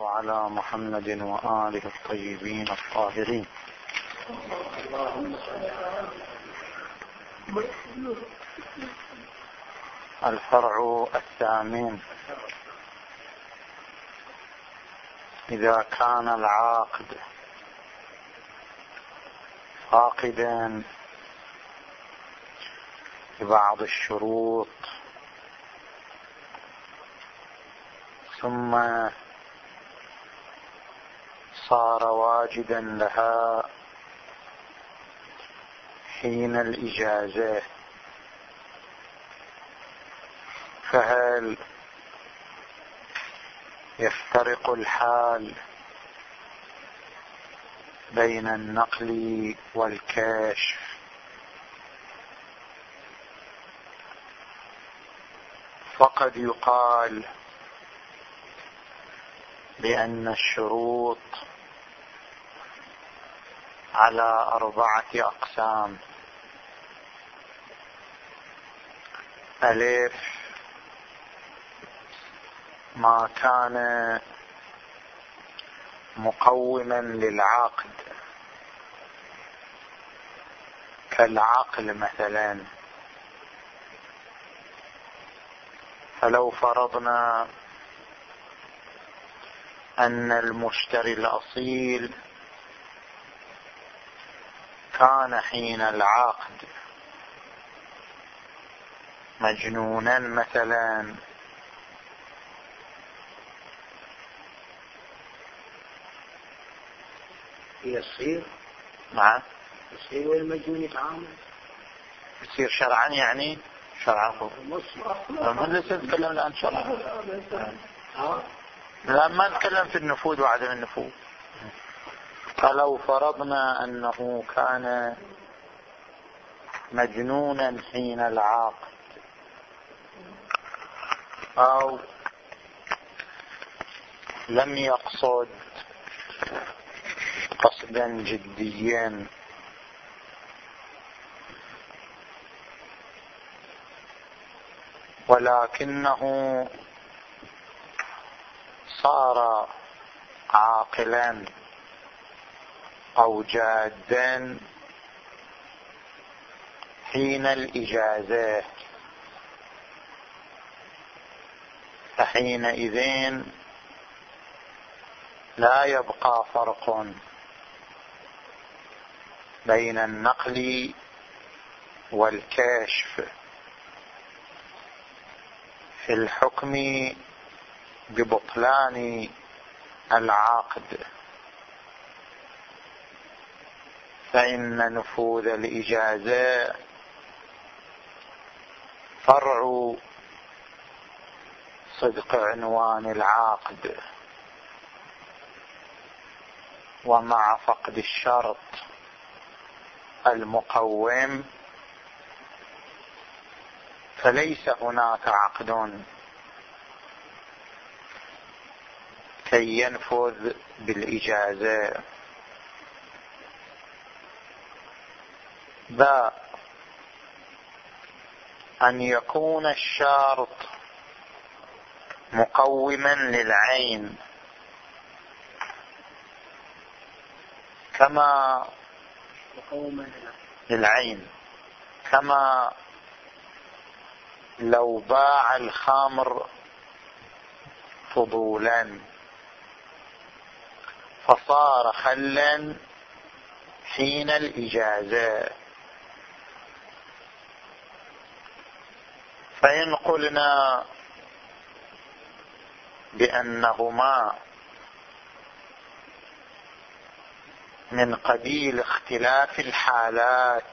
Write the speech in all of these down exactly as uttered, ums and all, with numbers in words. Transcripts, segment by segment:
وعلى محمد وآله الطيبين الطاهرين. الفرع الثامن: إذا كان العاقد فاقدا لبعض الشروط ثم صار واجدا لها حين الإجازة، فهل يفترق الحال بين النقل والكشف؟ فقد يقال بأن الشروط على أربعة أقسام: ألف، ما كان مقوما للعقد كالعقل مثلا، فلو فرضنا أن المشتري الأصيل كان حين العقد مجنونا مثلا، يصير نعم يصير والمجنون يتعامل، يصير شرعا، يعني شرعا ما لسه نتكلم الآن شرعا، لا ما نتكلم في النفوذ وعدم النفوذ. فلو فرضنا أنه كان مجنونا حين العقد أو لم يقصد قصدا جديا ولكنه صار عاقلا أو جادا حين الإجازة، فحينئذ لا يبقى فرق بين النقل والكشف في الحكم ببطلان العقد، فإن نفوذ الإجازة فرع صدق عنوان العقد، ومع فقد الشرط المقوم فليس هناك عقد كي ينفذ بالإجازة. با أن يكون الشرط مقوما للعين كما للعين كما لو باع الخمر فضولا فصار خلا حين الإجازة، فإن قلنا بأنهما من قبيل اختلاف الحالات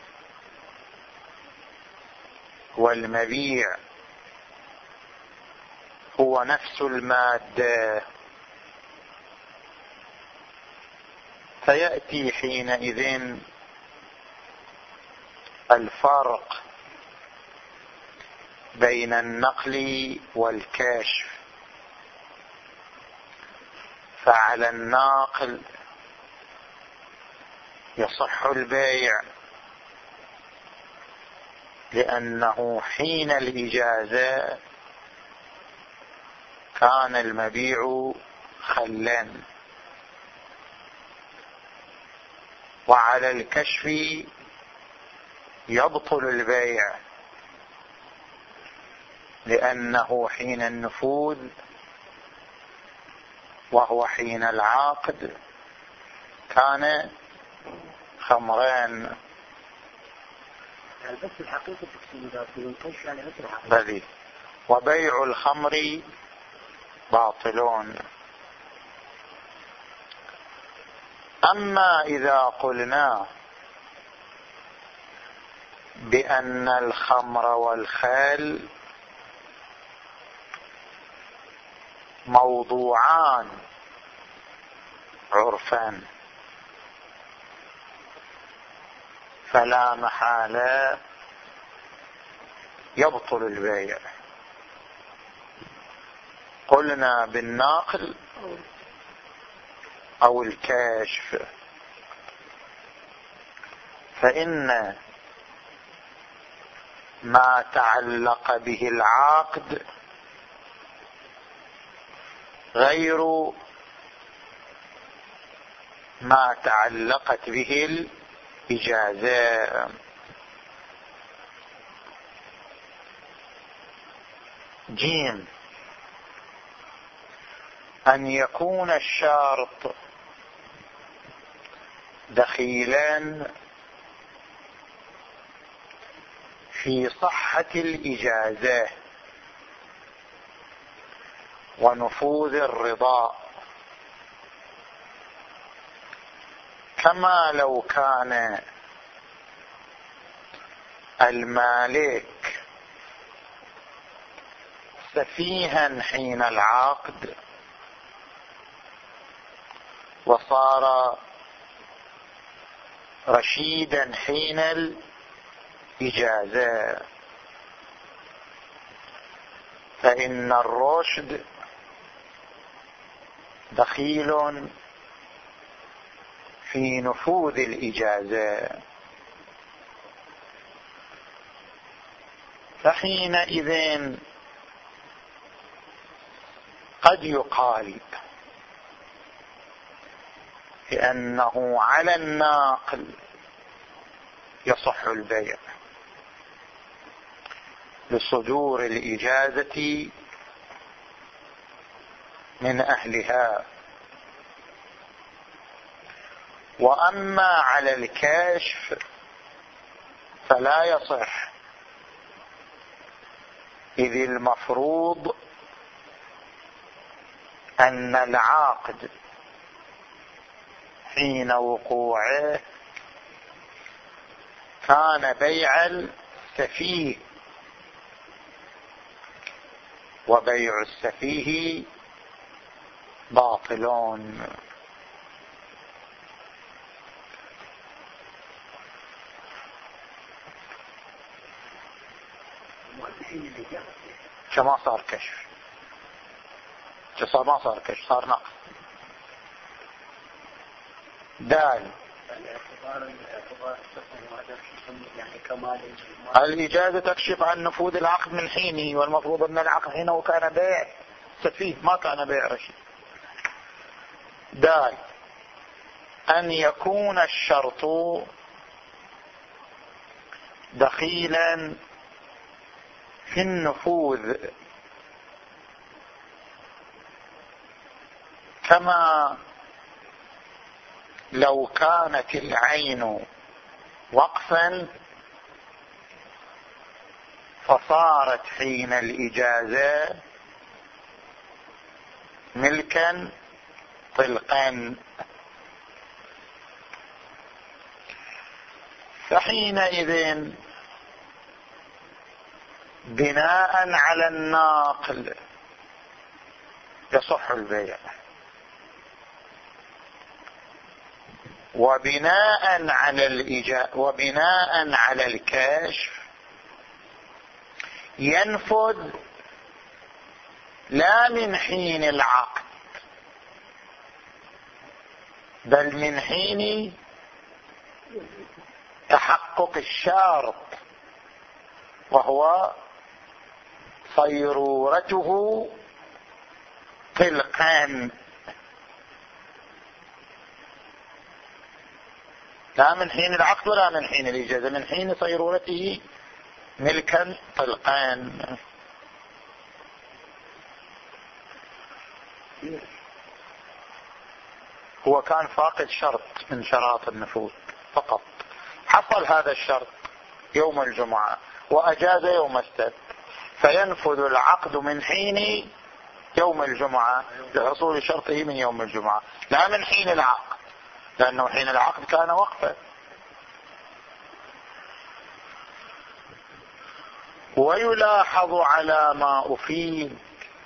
والمبيع هو نفس المادة، فيأتي حينئذ الفرق بين النقل والكشف، فعلى الناقل يصح البيع لأنه حين الإجازة كان المبيع خلا، وعلى الكشف يبطل البيع، لأنه حين النفوذ وهو حين العقد كان خمرين. بس الحقيقة تكسب الكشف على بس الحقيقة. بلي. وبيع الخمر باطلون. أما إذا قلنا بأن الخمر والخل موضوعان عرفا، فلا محالة يبطل البيع. قلنا بالنقل أو الكشف، فإن ما تعلق به العقد غير ما تعلقت به الإجازة. جيم، أن يكون الشرط دخيلا في صحة الإجازة ونفوذ الرضا، كما لو كان المالك سفيها حين العقد وصار رشيدا حين الإجازة، فإن الرشد دخيل في نفوذ الإجازة، فحينئذ قد يقال بأنه على الناقل يصح البيع لصدور الإجازة من أهلها، وأما على الكشف فلا يصح، إذ المفروض أن العقد حين وقوعه كان بيع السفيه، وبيع السفيه باطلون. كما صار كشف، ما صار كشف، صار نقص. دال الإجازة تكشف عن نفوذ العقد من حينه، والمفروض أن العقد حينه كان بيع سفيه ما كان بيع رشيد. دال أن يكون الشرط دخيلا في النفوذ، كما لو كانت العين وقفا فصارت حين الإجازة ملكا طلقا، فحينئذ بناء على الناقل يصح البيع، وبناء على الإجازة وبناء على الكشف ينفذ لا من حين العقد بل من حين تحقق الشرط، وهو صيرورته طلقا. لا من حين العقد ولا من حين الإجازة، من حين صيرورته ملكا طلقا. هو كان فاقد شرط من شرائط النفوذ فقط، حصل هذا الشرط يوم الجمعة وأجاز يوم السبت، فينفذ العقد من حين يوم الجمعة لحصول شرطه من يوم الجمعة، لا من حين العقد، لأنه حين العقد كان وقفا. ويلاحظ على ما أفيد،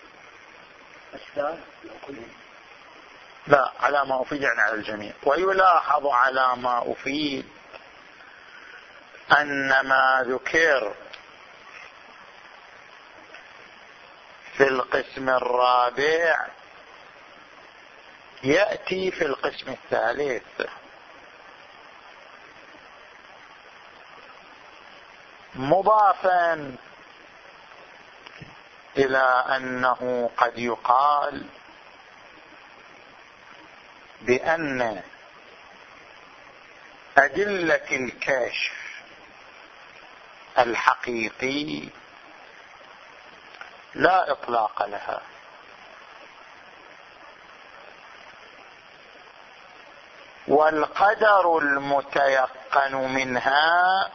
لا على ما أفيد يعني على الجميع. ويلاحظ على ما أفيد أن ما ذكر في القسم الرابع يأتي في القسم الثالث، مضافا إلى أنه قد يقال بأن أدلة الكشف الحقيقي لا إطلاق لها، والقدر المتيقن منها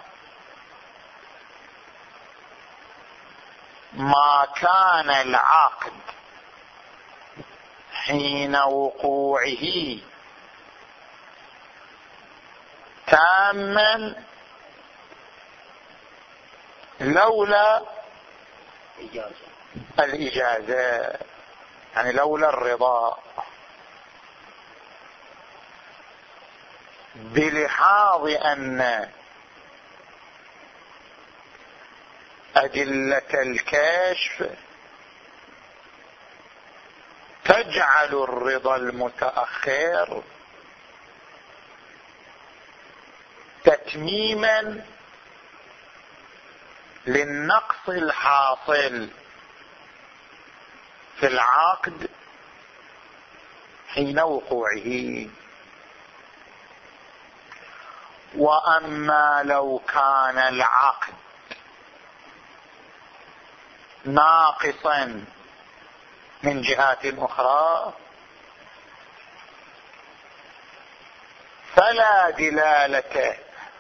ما كان العقد حين وقوعه تاما لولا الإجازة، يعني لولا الرضا، بلحاظ أن أدلة الكشف تجعل الرضا المتأخر تتميما للنقص الحاصل في العقد حين وقوعه. وأما لو كان العقد ناقصا من جهات أخرى فلا دلالة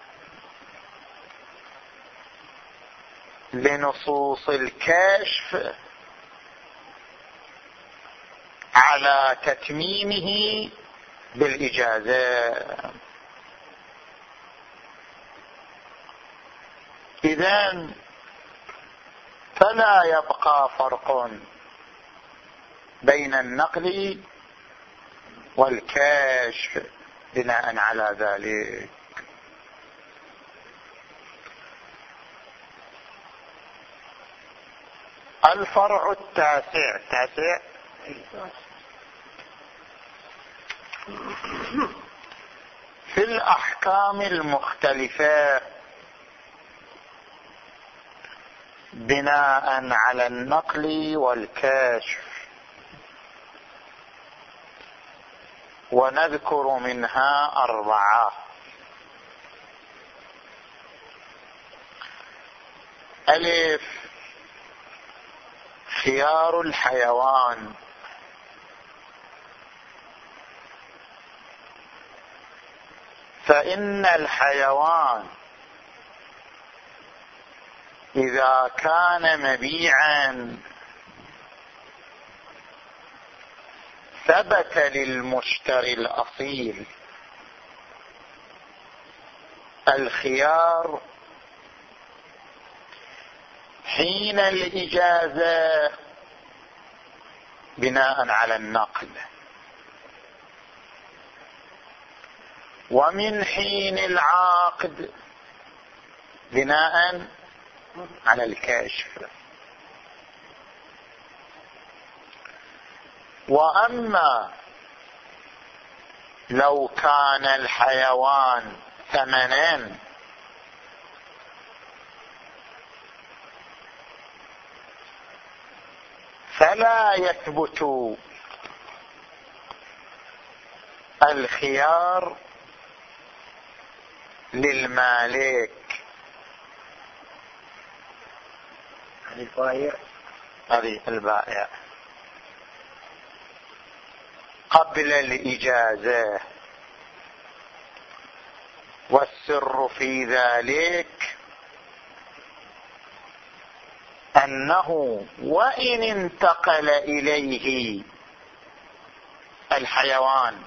لنصوص الكشف على تتميمه بالإجازة. إذن فلا يبقى فرق بين النقل والكشف بناء على ذلك. الفرع التاسع تاسع في الأحكام المختلفة بناء على النقل والكشف، ونذكر منها أربعة. ألف خيار الحيوان، فإن الحيوان إذا كان مبيعا ثبت للمشتري الأصيل الخيار حين الإجازة بناء على النقل، ومن حين العقد بناء على الكشف. وأما لو كان الحيوان ثمنا فلا يثبت الخيار للمالك البائع هذه البائع قبل الإجازة، والسر في ذلك أنه وإن انتقل إليه الحيوان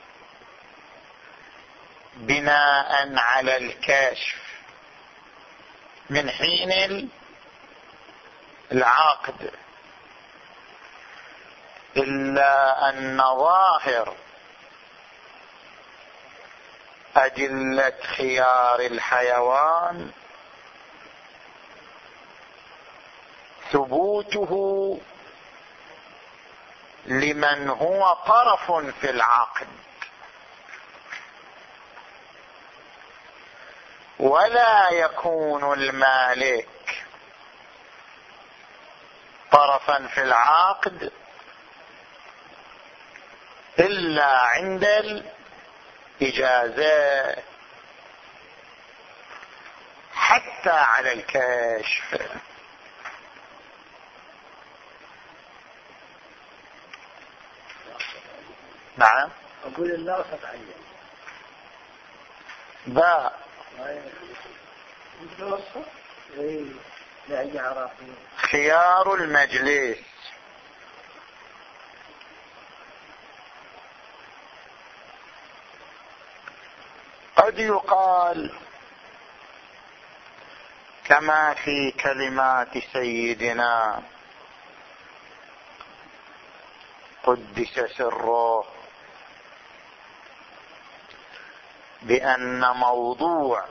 بناء على الكشف من حين العقد، إلا أن ظاهر أدلة خيار الحيوان ثبوته لمن هو طرف في العقد، ولا يكون المالك طرفا في العقد إلا عند الإجازة حتى على الكشف. نعم. أقول الله وسط عليه باء خيار المجلس قد يقال كما في كلمات سيدنا قدس سره بأن موضوع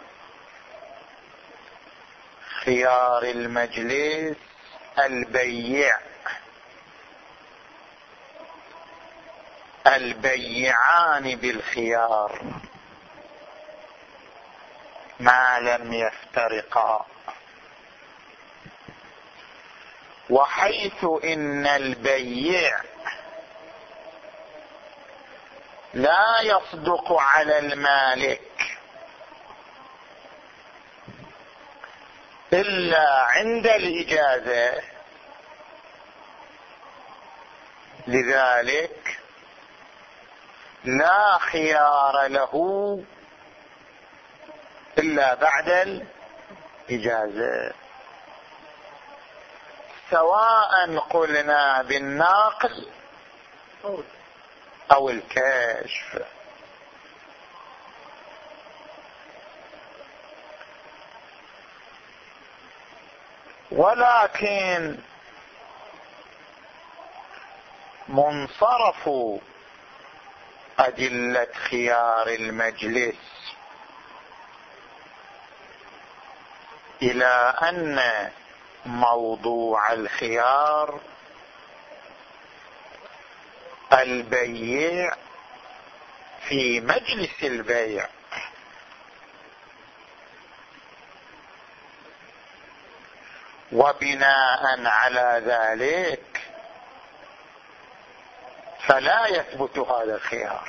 خيار المجلس البيع البيعان بالخيار ما لم يفترقا، وحيث إن البيع لا يصدق على المالك إلا عند الإجازة، لذلك لا خيار له إلا بعد الإجازة، سواء قلنا بالناقل أو الكشف. ولكن منصرف أدلة خيار المجلس إلى أن موضوع الخيار البيع في مجلس البيع، وبناء على ذلك فلا يثبت هذا الخيار،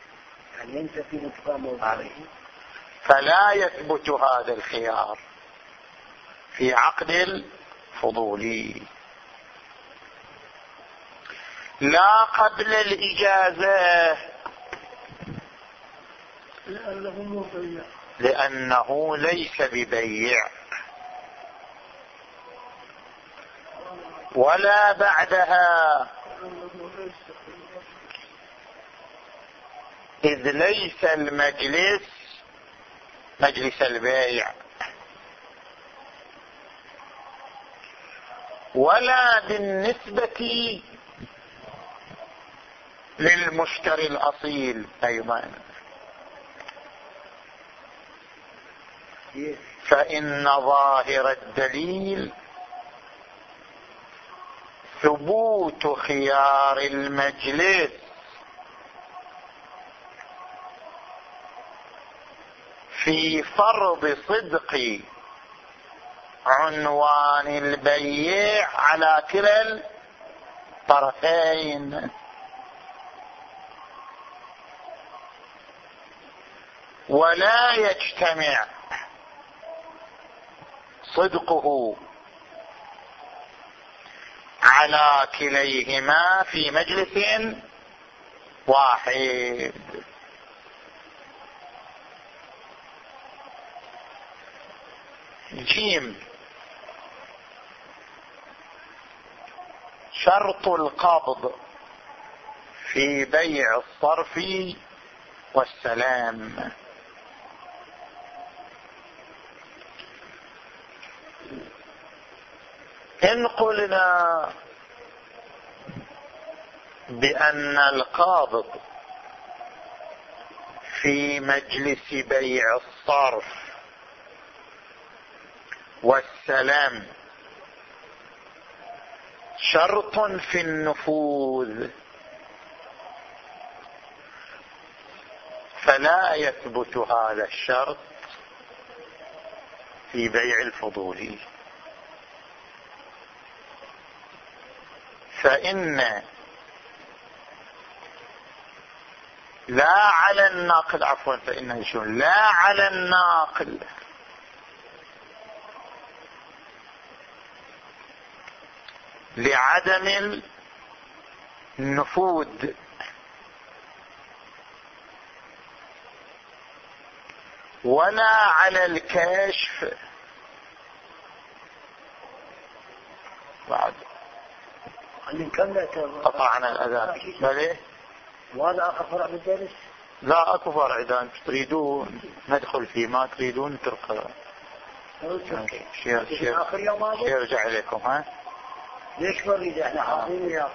فلا يثبت هذا الخيار في عقد الفضولي لا قبل الإجازة، لأنه ليس ببيع، ولا بعدها إذ ليس المجلس مجلس البيع، ولا بالنسبة للمشتري الأصيل أيضا، فإن ظاهر الدليل ثبوت خيار المجلس في فرض صدق عنوان البيع على كلا الطرفين، ولا يجتمع صدقه على كليهما في مجلس واحد. جيم، شرط القبض في بيع الصرف والسلام. إن قلنا بأن القابض في مجلس بيع الصرف والسلام شرط في النفوذ، فلا يثبت هذا الشرط في بيع الفضول، فإن لا على الناقل عفوا فإنه شو لا على الناقل لعدم النفوذ ولا على الكشف بعد قطعنا الأذان. بل وهذا آخر فرع بالدرس؟ لا أكو فرع، إذا تريدون ندخل فيه، ما تريدون نترك. شير شير يرجع إليكم. ها ليش بريد احنا حاطين وياك؟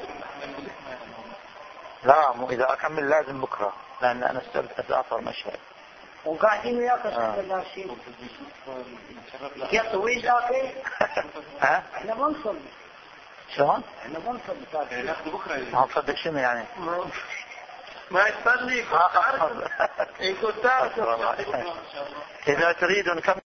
لا مو إذا أكمل لازم بكرة، لأن أنا أسافر مشهد وقاعدين وياك الناس يا طويل ذاك. ها احنا ما نصلي. شلون؟ احنا ما نصلي ناخذ بكره. ما تصدق شنو يعني؟ ما يصلي. إذا تريد نكمل